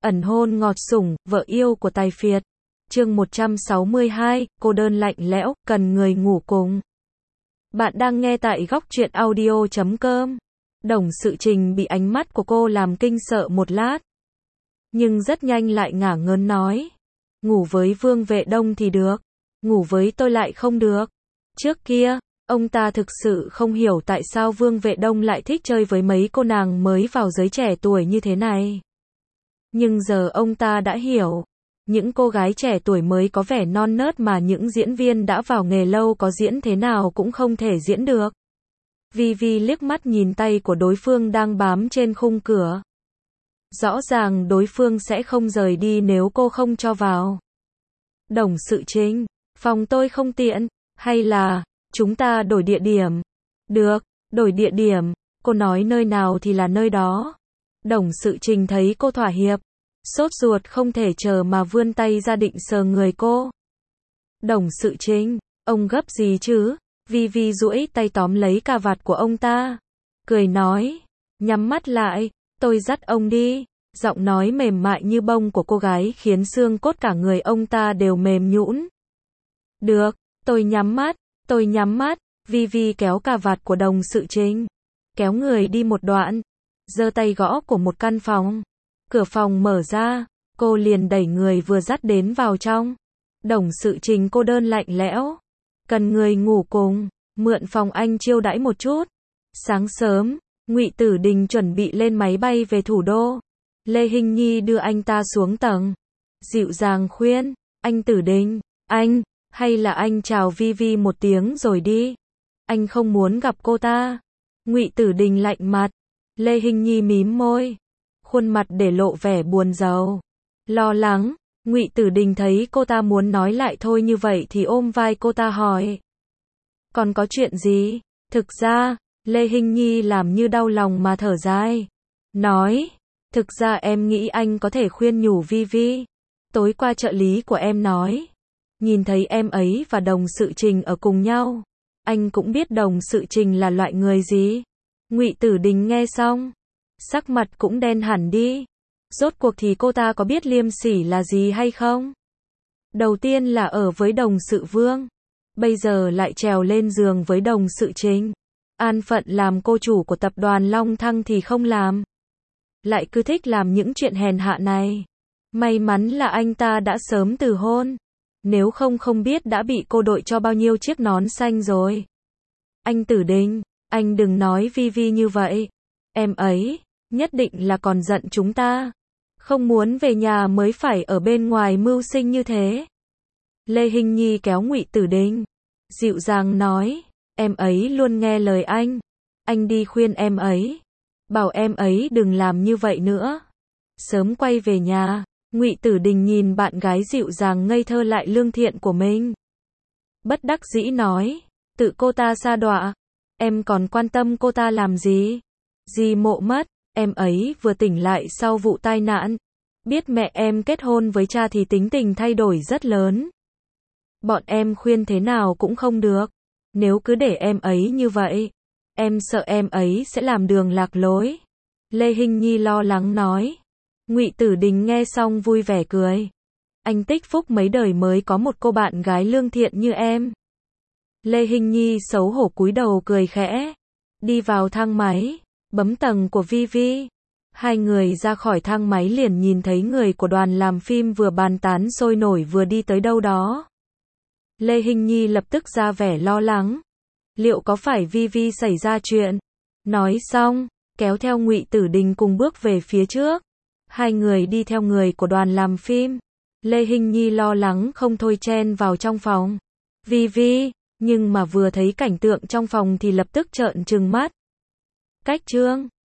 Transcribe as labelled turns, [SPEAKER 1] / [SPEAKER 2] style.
[SPEAKER 1] ẩn hôn ngọt sủng, vợ yêu của tài phiệt. Chương 162, cô đơn lạnh lẽo, cần người ngủ cùng. Bạn đang nghe tại góc truyện audio.com. Đồng Sự Trình bị ánh mắt của cô làm kinh sợ một lát. Nhưng rất nhanh lại ngả ngớn nói. Ngủ với Vương Vệ Đông thì được. Ngủ với tôi lại không được. Trước kia, ông ta thực sự không hiểu tại sao Vương Vệ Đông lại thích chơi với mấy cô nàng mới vào giới trẻ tuổi như thế này. Nhưng giờ ông ta đã hiểu. Những cô gái trẻ tuổi mới có vẻ non nớt mà những diễn viên đã vào nghề lâu có diễn thế nào cũng không thể diễn được. Vi liếc mắt nhìn tay của đối phương đang bám trên khung cửa. Rõ ràng đối phương sẽ không rời đi nếu cô không cho vào. Đồng Sự Trình, phòng tôi không tiện, hay là chúng ta đổi địa điểm? Được, đổi địa điểm, cô nói nơi nào thì là nơi đó. Đồng Sự Trình thấy cô thỏa hiệp, sốt ruột không thể chờ mà vươn tay ra định sờ người cô. Đồng Sự Trình, ông gấp gì chứ? Vi duỗi tay tóm lấy cà vạt của ông ta, cười nói, nhắm mắt lại, tôi dắt ông đi. Giọng nói mềm mại như bông của cô gái khiến xương cốt cả người ông ta đều mềm nhũn. Được, tôi nhắm mắt, Vi kéo cà vạt của Đồng Sự Trình, kéo người đi một đoạn, giơ tay gõ của một căn phòng. Cửa phòng mở ra, cô liền đẩy người vừa dắt đến vào trong. Đồng Sự Trình cô đơn lạnh lẽo, cần người ngủ cùng, mượn phòng anh chiêu đãi một chút. Sáng sớm, Ngụy Tử Đình chuẩn bị lên máy bay về thủ đô. Lê Hinh Nhi đưa anh ta xuống tầng, dịu dàng khuyên, anh Tử Đình, hay là anh chào Vi một tiếng rồi đi. Anh không muốn gặp cô ta. Ngụy Tử Đình lạnh mặt. Lê Hinh Nhi mím môi, khuôn mặt để lộ vẻ buồn rầu, lo lắng. Ngụy Tử Đình thấy cô ta muốn nói lại thôi như vậy thì ôm vai cô ta hỏi. Còn có chuyện gì? Thực ra, Lê Hinh Nhi làm như đau lòng mà thở dài. Nói, thực ra em nghĩ anh có thể khuyên nhủ Vi. Tối qua trợ lý của em nói, nhìn thấy em ấy và Đồng Sự Trình ở cùng nhau. Anh cũng biết Đồng Sự Trình là loại người gì. Ngụy Tử Đình nghe xong, sắc mặt cũng đen hẳn đi. Rốt cuộc thì cô ta có biết liêm sỉ là gì hay không? Đầu tiên là ở với Đồng Sự Vương, bây giờ lại trèo lên giường với Đồng Sự Trình. An phận làm cô chủ của tập đoàn Long Thăng thì không làm, lại cứ thích làm những chuyện hèn hạ này. May mắn là anh ta đã sớm từ hôn, nếu không biết đã bị cô đội cho bao nhiêu chiếc nón xanh rồi. Anh Tử Đình, anh đừng nói Vi như vậy. Em ấy nhất định là còn giận chúng ta, không muốn về nhà mới phải ở bên ngoài mưu sinh như thế. Lê Hinh Nhi kéo Ngụy Tử Đình, dịu dàng nói, em ấy luôn nghe lời anh đi khuyên em ấy, bảo em ấy đừng làm như vậy nữa, sớm quay về nhà. Ngụy Tử Đình nhìn bạn gái dịu dàng ngây thơ lại lương thiện của mình, bất đắc dĩ nói, tự cô ta sa đọa, em còn quan tâm cô ta làm gì? Dì Mộ mất, em ấy vừa tỉnh lại sau vụ tai nạn, biết mẹ em kết hôn với cha thì tính tình thay đổi rất lớn. Bọn em khuyên thế nào cũng không được, nếu cứ để em ấy như vậy, em sợ em ấy sẽ làm đường lạc lối. Lê Hinh Nhi lo lắng nói. Ngụy Tử Đình nghe xong vui vẻ cười. Anh tích phúc mấy đời mới có một cô bạn gái lương thiện như em. Lê Hinh Nhi xấu hổ cúi đầu cười khẽ, đi vào thang máy, bấm tầng của Vi. Hai người ra khỏi thang máy liền nhìn thấy người của đoàn làm phim vừa bàn tán sôi nổi vừa đi tới đâu đó. Lê Hinh Nhi lập tức ra vẻ lo lắng. Liệu có phải Vi xảy ra chuyện? Nói xong, kéo theo Ngụy Tử Đình cùng bước về phía trước. Hai người đi theo người của đoàn làm phim. Lê Hinh Nhi lo lắng không thôi chen vào trong phòng. Vi, nhưng mà vừa thấy cảnh tượng trong phòng thì lập tức trợn trừng mắt. Cách trương,